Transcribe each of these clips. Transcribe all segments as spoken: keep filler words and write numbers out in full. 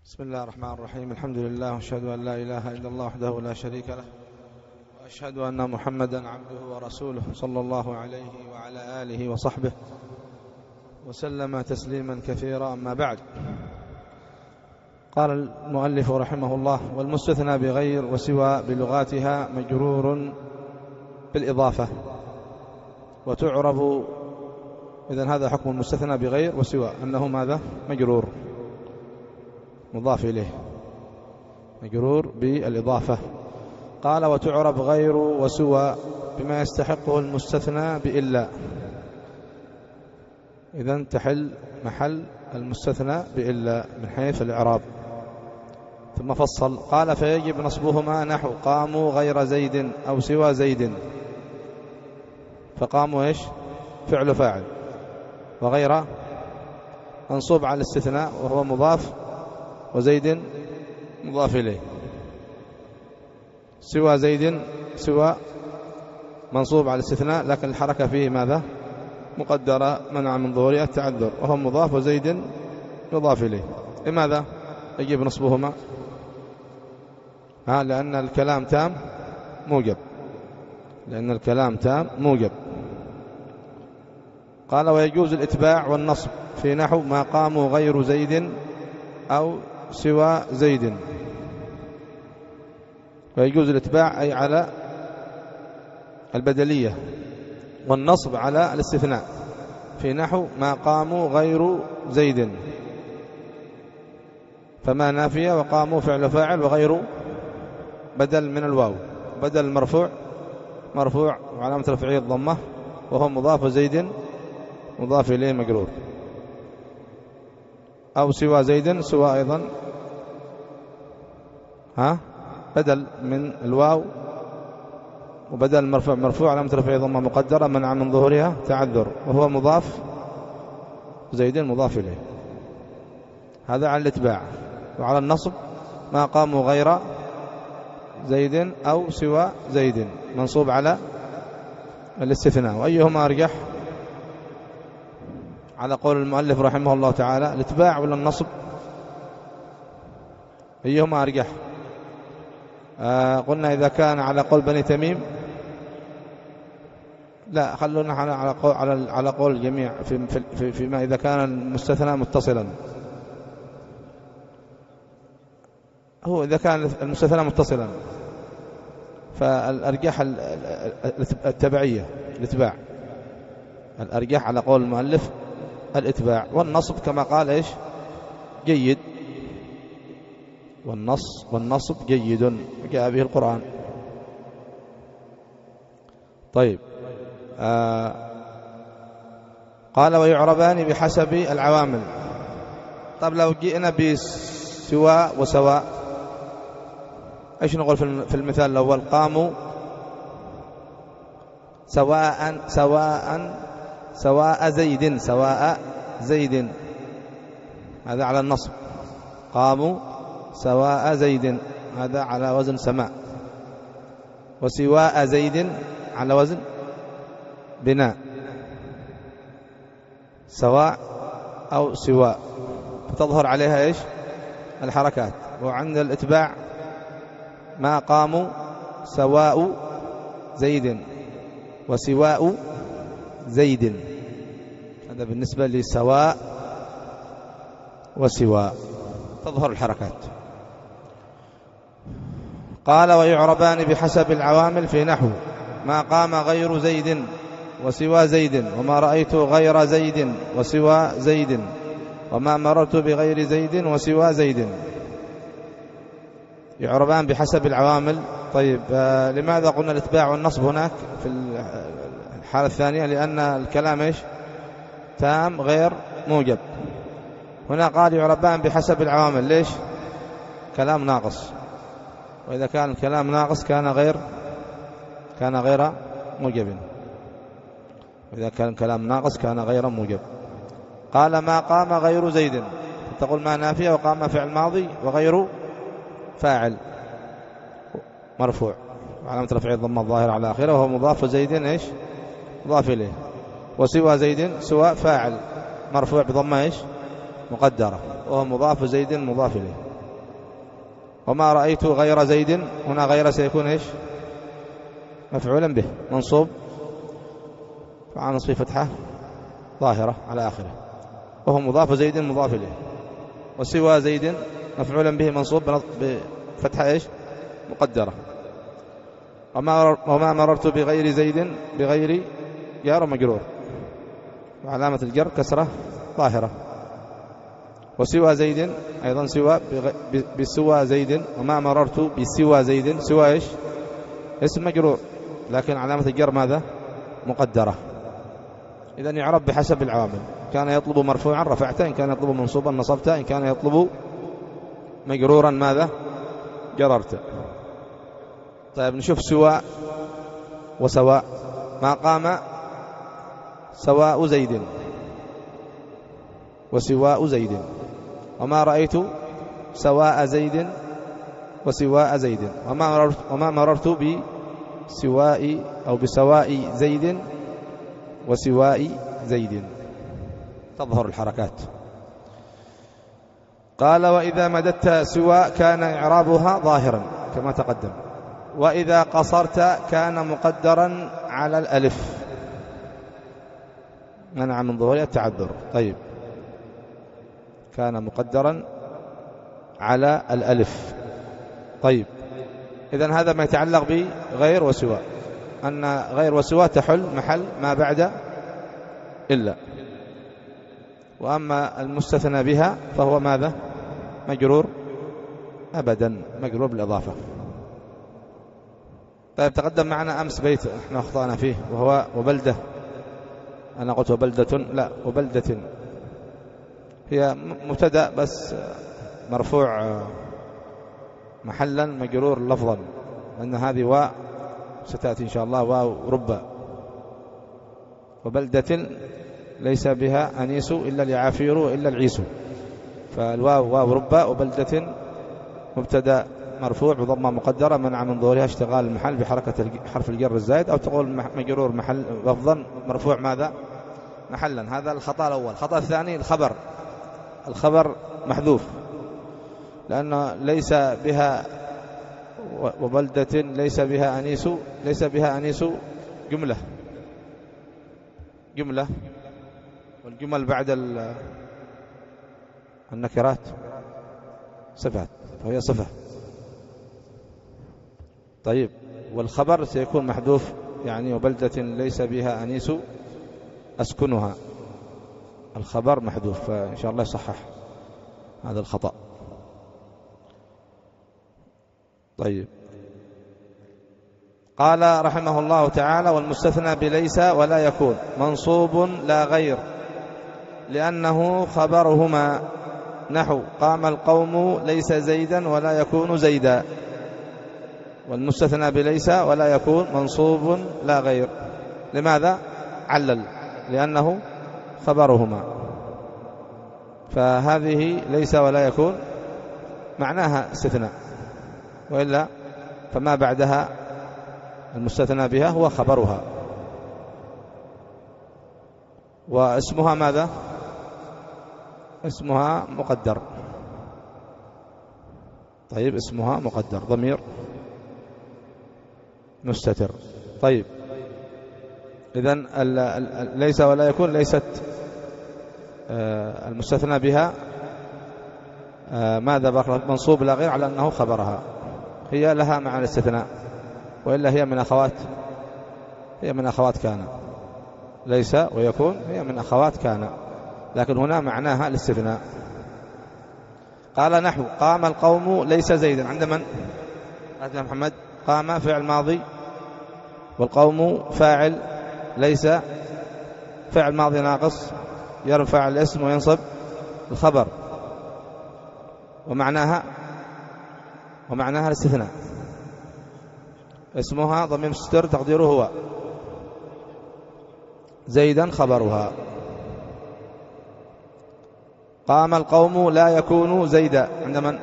بسم الله الرحمن الرحيم. الحمد لله وأشهد أن لا إله إلا الله وحده لا شريك له، وأشهد أن محمدا عبده ورسوله صلى الله عليه وعلى آله وصحبه وسلم تسليما كثيرا. أما بعد، قال المؤلف رحمه الله: والمستثنى بغير وسوى بلغاتها مجرور بالإضافة وتعرب. إذن هذا حكم المستثنى بغير وسوى، أنه ماذا؟ مجرور مضاف إليه، مجرور بالإضافة. قال: وتعرب غير وسوى بما يستحقه المستثنى بإلا. إذن تحل محل المستثنى بإلا من حيث الإعراب. ثم فصل قال: فيجب نصبهما نحو قاموا غير زيد أو سوى زيد. فقاموا إيش؟ فعل فاعل، وغير منصوب على الاستثناء وهو مضاف، وزيد مضاف إليه. سوى زيد سوى منصوب على الاستثناء، لكن الحركة فيه ماذا؟ مقدرة، منع من ظهورها التعذر، وهو مضاف وزيد مضاف إليه. لماذا يجب نصبهما؟ ها لأن الكلام تام موجب، لأن الكلام تام موجب. قال: ويجوز الإتباع والنصب في نحو ما قاموا غير زيد أو سوى زيد. ويجوز الإتباع أي على البدلية، والنصب على الاستثناء في نحو ما قاموا غير زيد. فما نافية، وقاموا فعل فاعل، وغير بدل من الواو، بدل مرفوع مرفوع وعلامة رفعه الضمة، وهو مضاف، وزيد مضاف إليه مجرور. أو سوى زيد، سوى أيضا ها بدل من الواو، وبدل مرفوع مرفوع علامة رفعه ضمة مقدرة، منع من ظهورها تعذر، وهو مضاف، زيد مضاف إليه. هذا على الاتباع. وعلى النصب ما قاموا غير زيد أو سوى زيد، منصوب على الاستثناء. وأيهما أرجح على قول المؤلف رحمه الله تعالى؟ الاتباع ولا النصب؟ أيهما أرجح؟ آه قلنا إذا كان على قول بني تميم، لا خلونا على على قول على على قول الجميع في في فيما إذا كان المستثنى متصلا. هو إذا كان المستثنى متصلا فالأرجح التبعية، الاتباع. الأرجح على قول المؤلف الاتباع. والنصب كما قال إيش؟ جيد. والنص والنصب جيد، جاء به القرآن. طيب، آه قال: ويعربان بحسب العوامل. طب لو جئنا بسواء وسواء، ايش نقول في المثال الأول؟ قاموا سواء سواء سواء زيد سواء زيد، هذا على النصب. قاموا سواء زيد، هذا على وزن سماء. وسواء زيد على وزن بناء، سواء أو سواء، فتظهر عليها إيش؟ الحركات. وعند الاتباع ما قاموا سواء زيد وسواء زيد، هذا بالنسبة لسواء وسواء، تظهر الحركات. قال: ويعربان بحسب العوامل في نحو ما قام غير زيد وسوى زيد، وما رأيت غير زيد وسوى زيد، وما مررت بغير زيد وسوى زيد. يعربان بحسب العوامل. طيب، آه لماذا قلنا الاتباع والنصب هناك في الحالة الثانية؟ لأن الكلام إيش؟ تام غير موجب. هنا قال يعربان بحسب العوامل. ليش؟ كلام ناقص، وإذا كان الكلام ناقص كان غير كان غير موجب، وإذا كان الكلام ناقص كان غير موجب. قال: ما قام غير زيد، تقول ما نافية، وقام فعل ماضي، وغير فاعل مرفوع وعلامة رفعه الضمة الظاهرة على آخره، وهو مضاف، وزيد إيش؟ مضاف إليه. وسوى زيد، سوى فاعل مرفوع بضمة إيش؟ مقدرة، وهو مضاف، وزيد مضاف إليه. وما رأيت غير زيد، هنا غير سيكون إيش؟ مفعولا به منصوب فعن نصب فتحة ظاهرة على آخره، وهو مضاف زيد مضاف إليه. وسوى زيد مفعولا به منصوب بفتحة إيش؟ مقدرة. وما مررت بغير زيد، بغير جار مجرور وعلامة الجر كسرة ظاهرة. وسوى زيد أيضا سوى بسوى زيد، وما مررت بسوى زيد، سوى إيش؟ اسم مجرور لكن علامة الجر ماذا؟ مقدرة. إذن يعرب بحسب العوامل، كان يطلب مرفوعا رفعته، إن كان يطلب منصوبا نصبته، إن كان يطلب مجرورا ماذا؟ جررته. طيب نشوف سواء وسواء. ما قام سواء زيد وسواء زيد، وما رأيت سواء زيد وسواء زيد، وما مررت, وما مررت بسواء أو بسواء زيد وسواء زيد. تظهر الحركات. قال وإذا مددت سواء كان إعرابها ظاهرا كما تقدم، وإذا قصرت كان مقدرا على الألف منع من ظهور التعذر. طيب كان مقدرا على الألف. طيب إذن هذا ما يتعلق بغير وسواء، أن غير وسواء تحل محل ما بعد إلا، وأما المستثنى بها فهو ماذا؟ مجرور أبدا، مجرور بالإضافة. طيب تقدم معنا أمس بيت احنا أخطأنا فيه، وهو وبلدة. أنا قلت وبلدة، لا وبلدة، هي مبتدأ بس مرفوع محلا مجرور لفظا، لأن هذه واو ستأتي إن شاء الله واو ربا. وبلدة ليس بها أنيس إلا اليعافير إلا العيس، فالواو واو ربا، وبلدة مبتدأ مرفوع بضمة مقدرة منع من ظهورها اشتغال المحل بحركة حرف الجر الزائد، أو تقول مجرور محل لفظا مرفوع ماذا؟ محلا. هذا الخطأ الأول. الخطأ الثاني الخبر. الخبر محذوف لأنه ليس بها وبلدة ليس بها أنيس، ليس بها أنيس جملة جملة والجمل بعد النكرات صفات، فهي صفة. طيب والخبر سيكون محذوف، يعني وبلدة ليس بها أنيس أسكنها، الخبر محذوف، فإن شاء الله يصحح هذا الخطأ. طيب قال رحمه الله تعالى والمستثنى بليس ولا يكون منصوب لا غير لأنه خبرهما، نحو قام القوم ليس زيدا ولا يكون زيدا. والمستثنى بليس ولا يكون منصوب لا غير، لماذا؟ علل لأنه خبرهما، فهذه ليس ولا يكون معناها استثناء، وإلا فما بعدها المستثنى بها هو خبرها. واسمها ماذا؟ اسمها مقدر. طيب اسمها مقدر ضمير مستتر. طيب إذن ليس ولا يكون ليست المستثنى بها ماذا بقى؟ منصوب لا غير على أنه خبرها، هي لها معنى الاستثناء، وإلا هي من أخوات هي من أخوات كان. ليس ويكون هي من أخوات كان، لكن هنا معناها الاستثناء. قال نحو قام القوم ليس زيدا، عند من؟ عند محمد. قام فعل ماضي والقوم فاعل، ليس فعل ماضي ناقص يرفع الاسم وينصب الخبر، ومعناها ومعناها الاستثناء. اسمها ضمير مستتر تقديره هو، زيدا خبرها. قام القوم لا يكون زيدا، عند من؟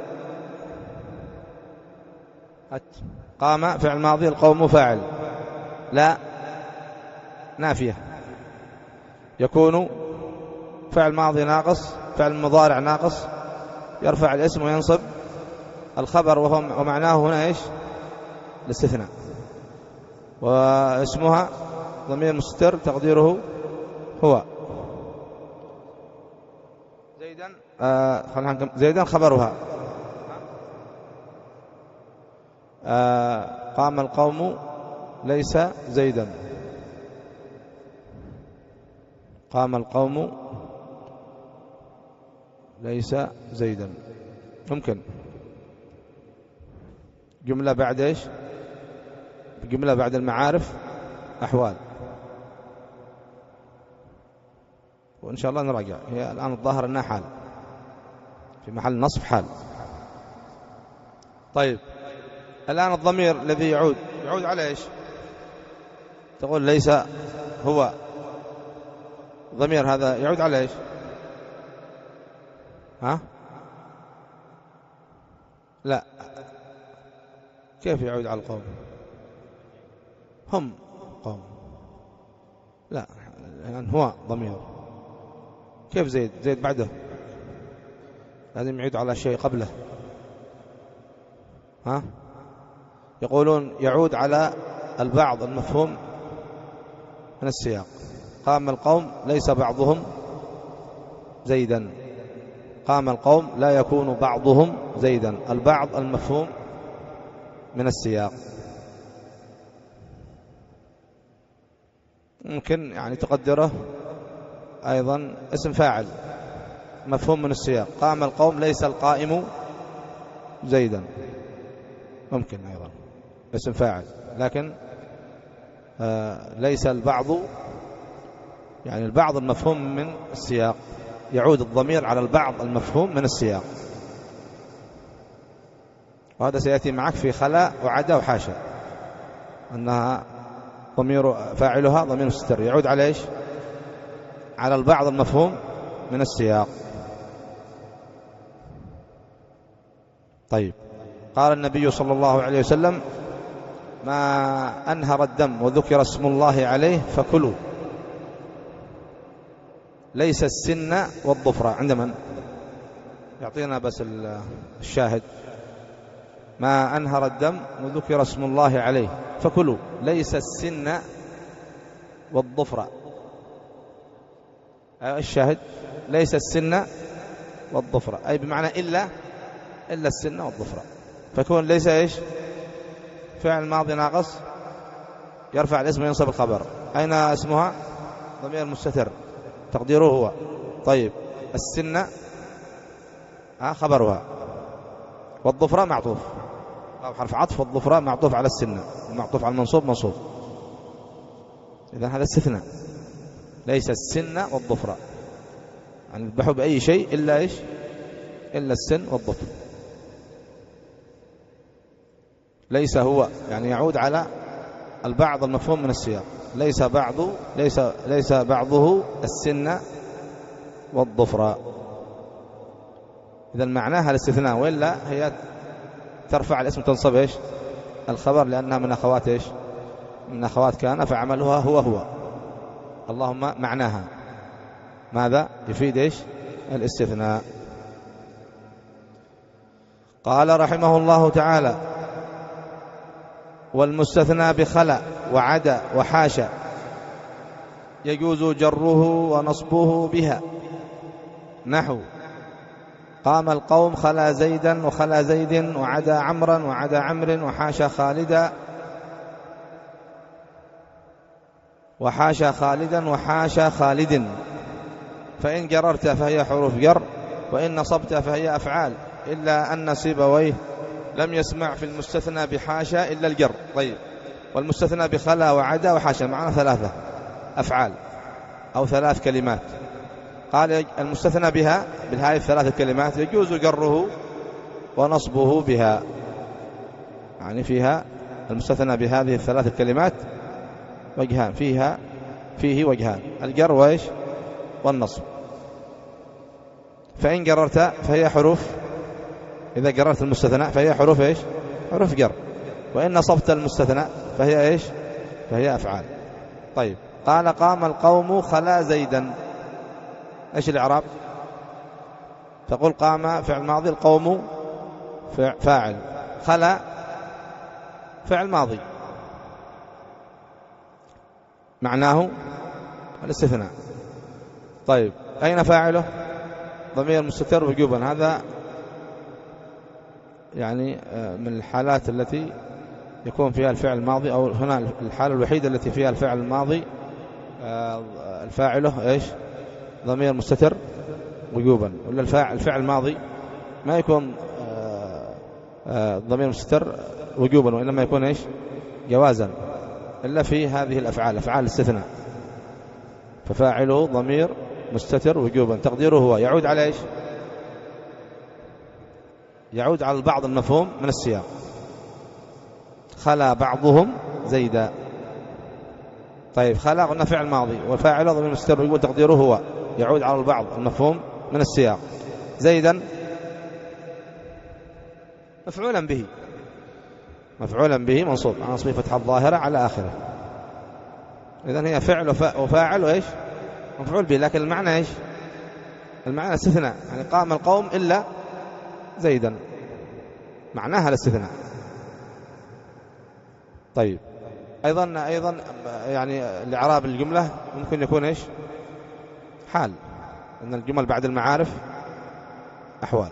قام فعل ماضي القوم فاعل، لا نافية، يكون فعل ماضي ناقص فعل مضارع ناقص يرفع الاسم وينصب الخبر وهو ومعناه هنا إيش؟ الاستثناء. واسمها ضمير مستتر تقديره هو. زيدا آه زيدا خبرها. آه قام القوم ليس زيدا. قام القوم ليس زيدا. ممكن جملة بعد إيش؟ جملة بعد المعارف أحوال. وإن شاء الله نراجع. هي الآن الظاهر أنها حال في محل نصب حال. طيب الآن الضمير الذي يعود يعود على إيش؟ تقول ليس هو. الضمير هذا يعود على إيش؟ ها؟ لا، كيف يعود على القوم؟ هم قوم. لا، يعني هو ضمير. كيف زيد؟ زيد بعده لازم يعود على شيء قبله. ها؟ يقولون يعود على البعض المفهوم من السياق. قام القوم ليس بعضهم زيدا. قام القوم لا يكون بعضهم زيدا. البعض المفهوم من السياق. ممكن يعني تقدره أيضا اسم فاعل مفهوم من السياق. قام القوم ليس القائم زيدا. ممكن أيضا اسم فاعل، لكن آه ليس البعض، يعني البعض المفهوم من السياق. يعود الضمير على البعض المفهوم من السياق. وهذا سيأتي معك في خلا وعدا وحاشا، أنها ضمير فاعلها ضمير مستتر يعود على إيش؟ على البعض المفهوم من السياق. طيب قال النبي صلى الله عليه وسلم: ما أنهر الدم وذكر اسم الله عليه فكلوا. ليس السن والظفر. عند من؟ يعطينا بس الشاهد. ما أنهر الدم وذكر اسم الله عليه فكلوا. ليس السن والظفر. الشاهد ليس السن والظفر، أي بمعنى إلا إلا السن والظفر. فكون ليس إيش؟ فعل ماضي ناقص يرفع الاسم وينصب الخبر. أين اسمها؟ ضمير مستتر تقديره هو. طيب السن خبرها، والظفر معطوف أو حرف عطف. والظفر معطوف على السن، معطوف على المنصوب منصوب. إذن هذا استثناء. ليس السن والظفر، يعني يذبحوا بأي شيء إلا إيش؟ إلا السن والظفر. ليس هو يعني يعود على البعض المفهوم من السياق. ليس بعض ليس ليس بعضه السن والظفر. إذا معناها الاستثناء، وإلا هي ترفع الاسم تنصب إيش؟ الخبر، لأنها من أخوات إيش؟ من أخوات كان، فعملها هو هو. اللهم معناها ماذا؟ يفيد إيش؟ الاستثناء. قال رحمه الله تعالى: والمستثنى بخلا وعدا وحاشا يجوز جره ونصبه بها. نحو: قام القوم خلا زيدا وخلا زيد وعدا عمرا وعدا عمرو وحاشا خالدا وحاشا خالدا وحاشا خالد. فإن جررت فهي حروف جر، وإن نصبت فهي أفعال، إلا أن سيبويه لم يسمع في المستثنى بحاشا إلا الجر. طيب والمستثنى بخلا وعدا وحاشا معنا ثلاثة أفعال أو ثلاث كلمات. قال المستثنى بها بالهاي الثلاث الكلمات يجوز جره ونصبه بها، يعني فيها المستثنى بهذه الثلاث الكلمات وجهان، فيها فيه وجهان: الجر وإيش؟ والنصب. فإن جررت فهي حروف، إذا جررت المستثنى فهي حروف إيش؟ حروف جر. وإن نصبت المستثنى فهي إيش؟ فهي أفعال. طيب قال: قام القوم خلا زيدا. إيش الإعراب؟ تقول قام فعل ماضي، القوم فاعل، خلا فعل ماضي معناه الاستثناء. طيب أين فاعله؟ ضمير مستتر وجوبا. هذا يعني من الحالات التي يكون فيها الفعل الماضي، أو هنا الحالة الوحيدة التي فيها الفعل الماضي الفاعله إيش؟ ضمير مستتر وجوبا. ولا الفاعل الفعل الماضي ما يكون ضمير مستتر وجوبا، وإنما يكون إيش؟ جوازا، إلا في هذه الأفعال، أفعال الاستثناء. ففاعله ضمير مستتر وجوبا، تقديره هو. يعود على إيش؟ يعود على البعض المفهوم من السياق. خلا بعضهم زيدا. طيب خلا قلنا فعل ماضي، وفاعله ضمير مستتر وجوبا، تقديره هو. يعود على البعض المفهوم من السياق. زيدا مفعولا به، مفعولا به منصوب على نصب فتحة الظاهرة على آخره. إذن هي فعل وفاعل وإيش؟ مفعول به. لكن المعنى إيش؟ المعنى استثناء، يعني قام القوم إلا زيدا، معناها الاستثناء. طيب أيضا أيضا يعني الإعراب الجملة ممكن يكون إيش؟ حال، أن الجمل بعد المعارف أحوال.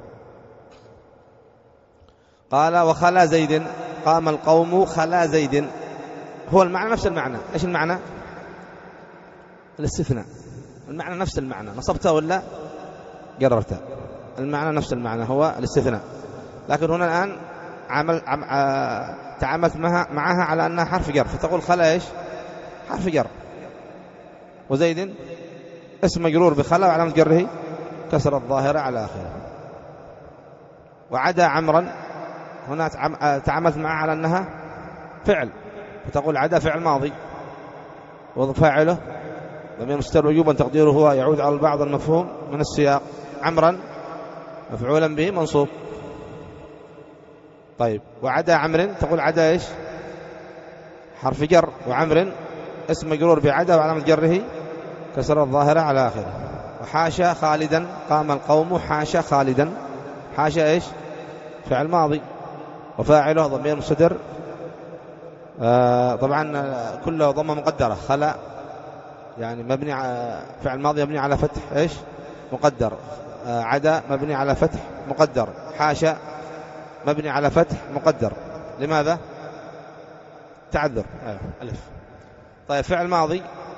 قال وخلا زيد، قام القوم خلا زيد، هو المعنى نفس المعنى. إيش المعنى؟ الاستثناء. المعنى نفس المعنى، نصبته ولا جررته، المعنى نفس المعنى هو الاستثناء. لكن هنا الآن عمل عم آه تعاملت معها, معها على أنها حرف جر، فتقول خلا إيش؟ حرف جر. وزيد اسم مجرور بخلا وعلامة جره كسر الظاهرة على آخره. وعدا عمرا، هنا تعاملت معها على أنها فعل، فتقول عدا فعل ماضي وفاعله ضمير مستتر وجوبا، تقديره هو. يعود على البعض المفهوم من السياق. عمرا مفعولا به منصوب. طيب وعدا عمر، تقول عدا إيش؟ حرف جر، وعمر اسم مجرور بعدا وعلامة جره كسر الظاهرة على آخره. وحاشا خالدا، قام القوم حاشا خالدا، حاشا إيش؟ فعل ماضي وفاعله ضمير مستتر آه طبعا كله ضمة مقدرة. خلا يعني مبني على فعل ماضي مبني على فتح إيش؟ مقدر. آه عدا مبني على فتح مقدر. حاشا مبني على فتح مقدر. لماذا؟ تعذر آه. ألف. طيب فعل ماضي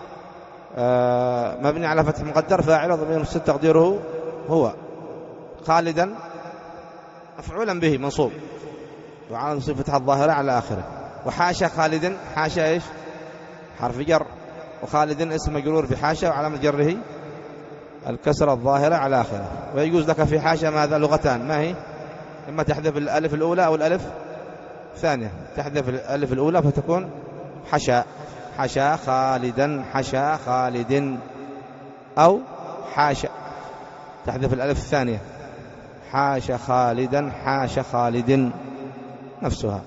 آه مبني على فتح مقدر، فاعله ضمير مستتر تقديره هو. خالدا مفعولا به منصوب وعلى نصب فتحة الظاهرة على آخره. وحاشا خالد، حاشا إيش؟ حرف جر، وخالد اسم مجرور بحاشا وعلامة جره الكسرة الظاهرة على آخره. ويجوز لك في حاشا ماذا؟ لغتان، ما هي؟ إما تحذف الألف الأولى أو الألف الثانية. تحذف الألف الأولى فتكون حشا، حشا خالدا، حشا خالد. أو حاشا تحذف الألف الثانية، حاشا خالدا، حاشا خالد، نفسها.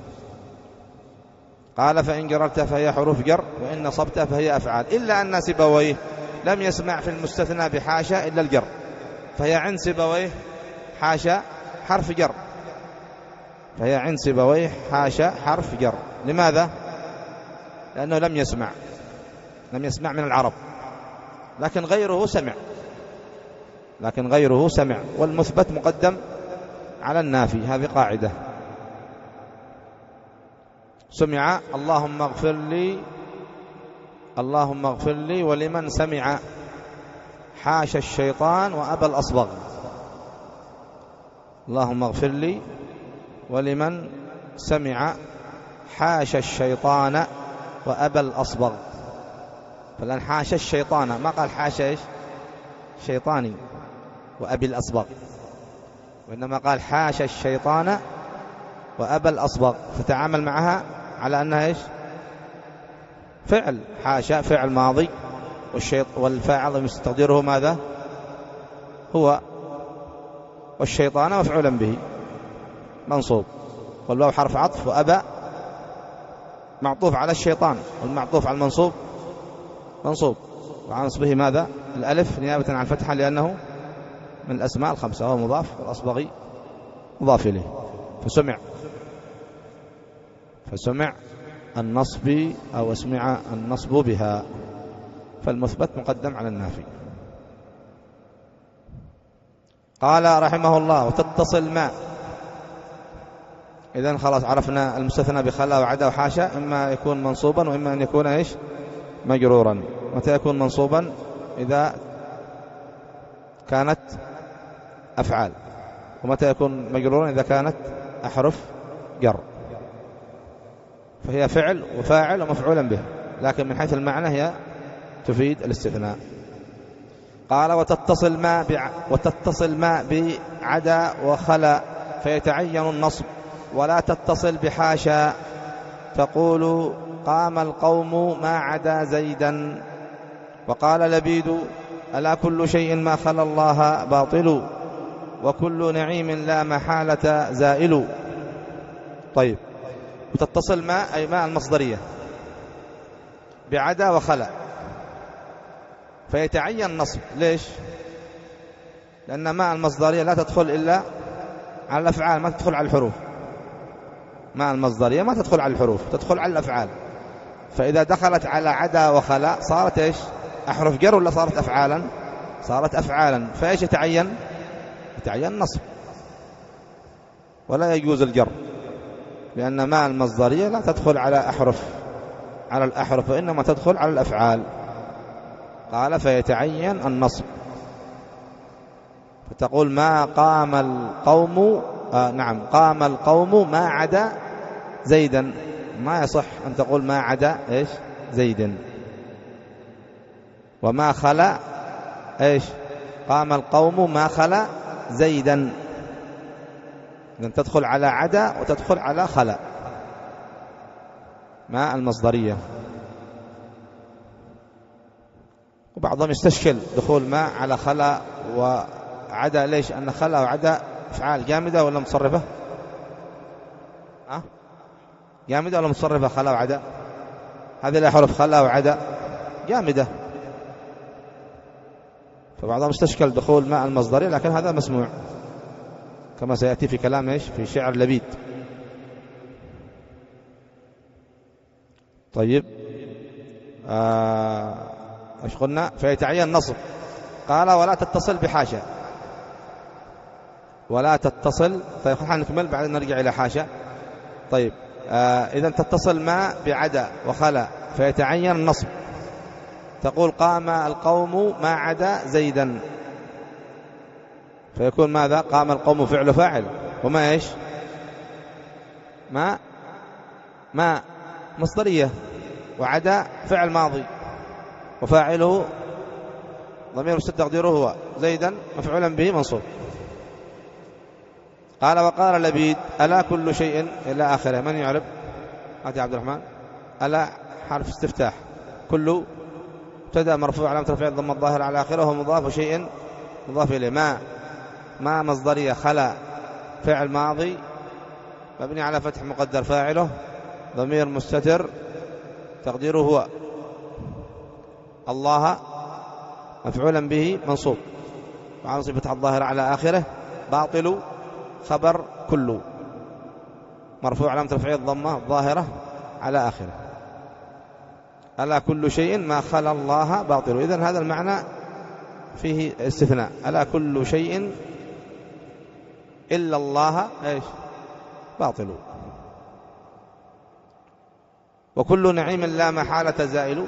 قال فإن جررت فهي حروف جر، وإن نصبت فهي أفعال. إلا أن سيبويه لم يسمع في المستثنى بحاشا إلا الجر، فهي عند سيبويه حاشا حرف جر، فهي عند سيبويه حاشا حرف جر. لماذا؟ لأنه لم يسمع، لم يسمع من العرب، لكن غيره سمع، لكن غيره سمع. والمثبت مقدم على النافي، هذه قاعدة. سمع اللهم اغفر لي، اللهم اغفر لي ولمن سمع، حاشا الشيطان وأبى الأصبغ. اللهم اغفر لي ولمن سمع، حاشا الشيطان وأبى الأصبغ. فالآن حاشا الشيطان، ما قال حاشا إيش؟ شيطاني وأبي الأصبغ، وإنما قال حاشا الشيطان وأبى الأصبغ، فتعامل معها على أنها إيش؟ فعل. حاشا فعل ماضي، والشيط والفاعل تقديره ماذا؟ هو. والشيطان مفعولا به منصوب، والواو حرف عطف، وأبى معطوف على الشيطان، والمعطوف على المنصوب منصوب، وعن نصبه ماذا؟ الألف نيابة عن الفتحة، لأنه من الأسماء الخمسة، وهو مضاف، والأصبغي مضاف إليه. فسمع فسمع النصب أو اسمع النصب بها، فالمثبت مقدم على النافي. قال رحمه الله وتتصل ما. إذن خلاص عرفنا المستثنى بخلا وعدا وحاشا إما يكون منصوبا وإما أن يكون إيش مجرورا. متى يكون منصوبا؟ إذا كانت أفعال. ومتى يكون مجرورا؟ إذا كانت أحرف جر، فهي فعل وفاعل ومفعولا به، لكن من حيث المعنى هي تفيد الاستثناء. قال وتتصل ما بع... وتتصل ما بعدا وخلا فيتعين النصب، ولا تتصل بحاشا تقول قام القوم ما عدا زيدا. وقال لبيد ألا كل شيء ما خلا الله باطل، وكل نعيم لا محالة زائل. طيب، وتتصل ما أي ما المصدرية بعدا وخلا فيتعين نصب. ليش؟ لأن ما المصدرية لا تدخل إلا على الأفعال، ما تدخل على الحروف. ما المصدرية ما تدخل على الحروف، تدخل على الأفعال. فإذا دخلت على عدا وخلا صارت إيش؟ أحرف جر ولا صارت أفعالا؟ صارت أفعالا. فإيش يتعين؟ يتعين نصب، ولا يجوز الجر، لأن ما المصدرية لا تدخل على أحرف على الأحرف وإنما تدخل على الأفعال. قال فيتعين النصب، فتقول ما قام القوم آه نعم قام القوم ما عدا زيدا. ما يصح أن تقول ما عدا إيش زيد. وما خلا إيش قام القوم ما خلا زيدا. إذن تدخل على عدا وتدخل على خلا ما المصدرية. وبعضهم يستشكل دخول ما على خلا وعدا. ليش؟ أن خلا وعدا أفعال جامدة ولا متصرفة؟ أه؟ جامدة ولا متصرفة خلا وعدا؟ هذه الأحرف خلا وعدا جامدة، فبعضهم استشكل دخول ما المصدرية، لكن هذا مسموع كما سيأتي في كلام إيش في شعر لبيد. طيب آه ايش قلنا؟ فيتعين نصب. قال ولا تتصل بحاشا. ولا تتصل. طيب خلينا نكمل بعدين نرجع إلى حاشا. طيب آه إذن تتصل ما بعدا وخلا فيتعين النصب. تقول قام القوم ما عدا زيدا، فيكون ماذا؟ قام القوم فعل فاعل، وما إيش ما ما مصدرية، وعدا فعل ماضي، وفاعله ضمير مستتر تقديره هو زيدا مفعولا به منصوب. قال وقال لبيد ألا كل شيء إلى آخره. من يعرب؟ هاتي عبد الرحمن. ألا حرف استفتاح، كل ابتدأ مرفوع علامة رفعه الضمة الظاهرة على آخره وهو مضاف وشيء مضاف إليه. ما ما مصدرية خلا فعل ماضي مبني على فتح مقدر فاعله ضمير مستتر تقديره هو الله مفعولا به منصوب وعلى صفة الظاهرة على آخره. باطل خبر كل مرفوع علامة رفعه الضمة الظاهرة على آخره. ألا كل شيء ما خلا الله باطل. إذن هذا المعنى فيه استثناء. ألا كل شيء إلا الله إيش باطل. وكل نعيم لا محالة زائل.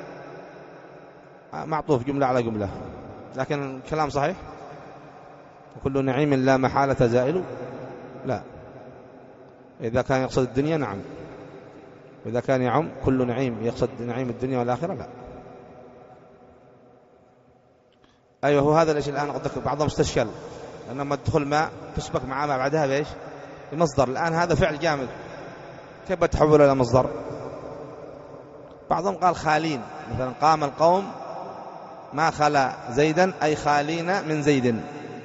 معطوف جملة على جملة، لكن الكلام صحيح. وكل نعيم لا محالة زائل لا. إذا كان يقصد الدنيا نعم، وإذا كان يعم كل نعيم يقصد نعيم الدنيا والآخرة لا. أيوه هو هذا الشيء الآن قد ذكر. بعضهم استشكل لما تدخل ما تسبق معاه ما بعدها بإيش المصدر. الآن هذا فعل جامد كيف بتحوله إلى مصدر؟ بعضهم قال خالين، مثلا قام القوم ما خلا زيدا أي خالين من زيد.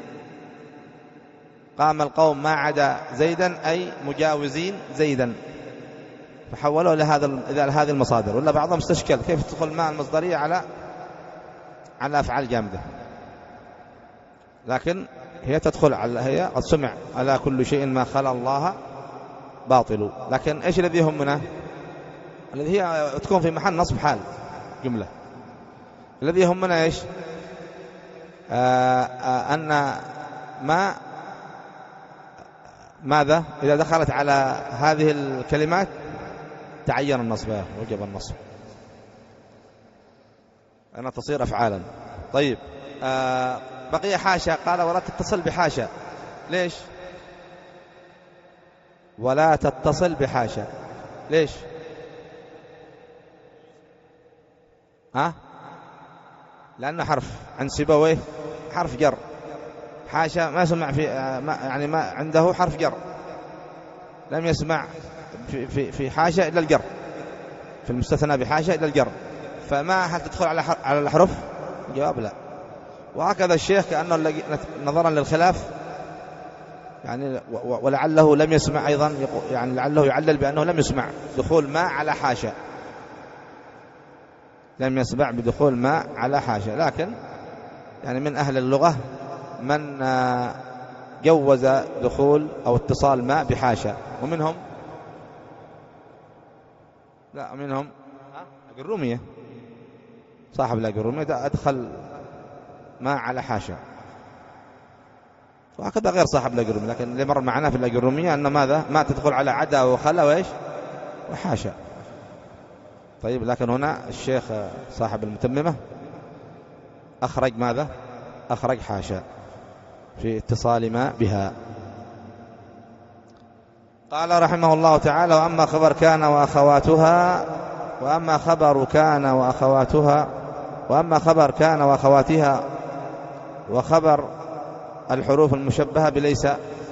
قام القوم ما عدا زيدا أي مجاوزين زيدا، فحولوا إلى هذا إلى هذه المصادر. ولا بعضهم استشكل كيف تدخل ما المصدرية على على أفعال جامدة، لكن هي تدخل على هي قد سمع على كل شيء ما خلا الله باطل، لكن إيش الذي يهمنا؟ الذي هي تكون في محل نصب حال جملة. الذي يهمنا إيش؟ آه آه أن ما ماذا إذا دخلت على هذه الكلمات تعين النصب، وجب النصب أن تصير أفعالا. طيب آه بقي حاشا، قال ولا تتصل بحاشا. ليش ولا تتصل بحاشا؟ ليش؟ ها؟ لأنه حرف عند سيبويه حرف جر. حاشا ما سمع في ما يعني ما عنده حرف جر، لم يسمع في في في حاشا إلا الجر، في المستثنى بحاشا إلا الجر، فما هل تدخل على على الأحرف؟ جواب لا. وهكذا الشيخ كأنه نظرا للخلاف يعني ولعله لم يسمع أيضا، يعني لعله يعلل بأنه لم يسمع دخول ما على حاشا، لم يسمع بدخول ما على حاشا. لكن يعني من أهل اللغة من جوز دخول أو اتصال ما بحاشا، ومنهم لا منهم الأجرومية، صاحب الأجرومية أدخل ما على حاشا، وهكذا غير صاحب الأجرومية. لكن اللي مر معنا في الأجرومية أن ماذا ما تدخل على عدا وخلا وإيش وحاشا. طيب لكن هنا الشيخ صاحب المتممة أخرج ماذا؟ أخرج حاشا في اتصال ما بها. قال رحمه الله تعالى وأما خبر كان وأخواتها وأما خبر كان وأخواتها وأما خبر كان وأخواتها وخبر الحروف المشبهة بليس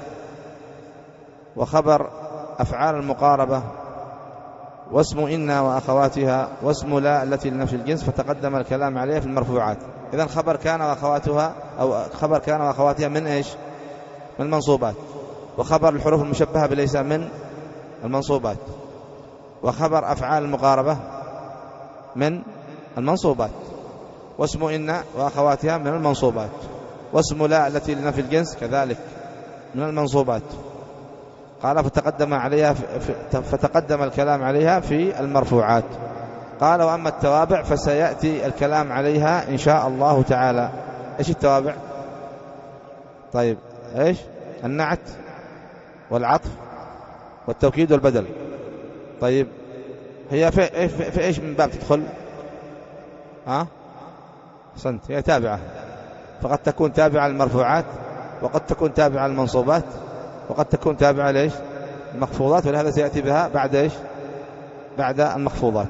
وخبر أفعال المقاربة واسم إن وأخواتها واسم لا التي لنفس الجنس فتقدم الكلام عليها في المرفوعات. إذن خبر كان وأخواتها أو خبر كان وأخواتها من إيش؟ من المنصوبات. وخبر الحروف المشبهة بليس من المنصوبات. وخبر أفعال المقاربة من المنصوبات. واسم إن وأخواتها من المنصوبات. واسم لا التي لنفي الجنس كذلك من المنصوبات. قال فتقدم عليها فتقدم الكلام عليها في المرفوعات. قال وأما التوابع فسيأتي الكلام عليها إن شاء الله تعالى. إيش التوابع؟ طيب إيش؟ النعت والعطف والتوكيد والبدل. طيب هي في, في, في إيش من باب تدخل؟ ها؟ حسنت، هي تابعة، فقد تكون تابعة للمرفوعات وقد تكون تابعة للمنصوبات وقد تكون تابعة ليش؟ المخفوضات، ولهذا سيأتي بها بعد إيش؟ بعد المخفوضات،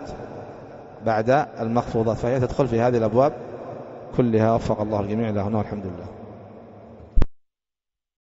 بعد المخفوضات، فهي تدخل في هذه الأبواب كلها. وفق الله الجميع له والحمد لله.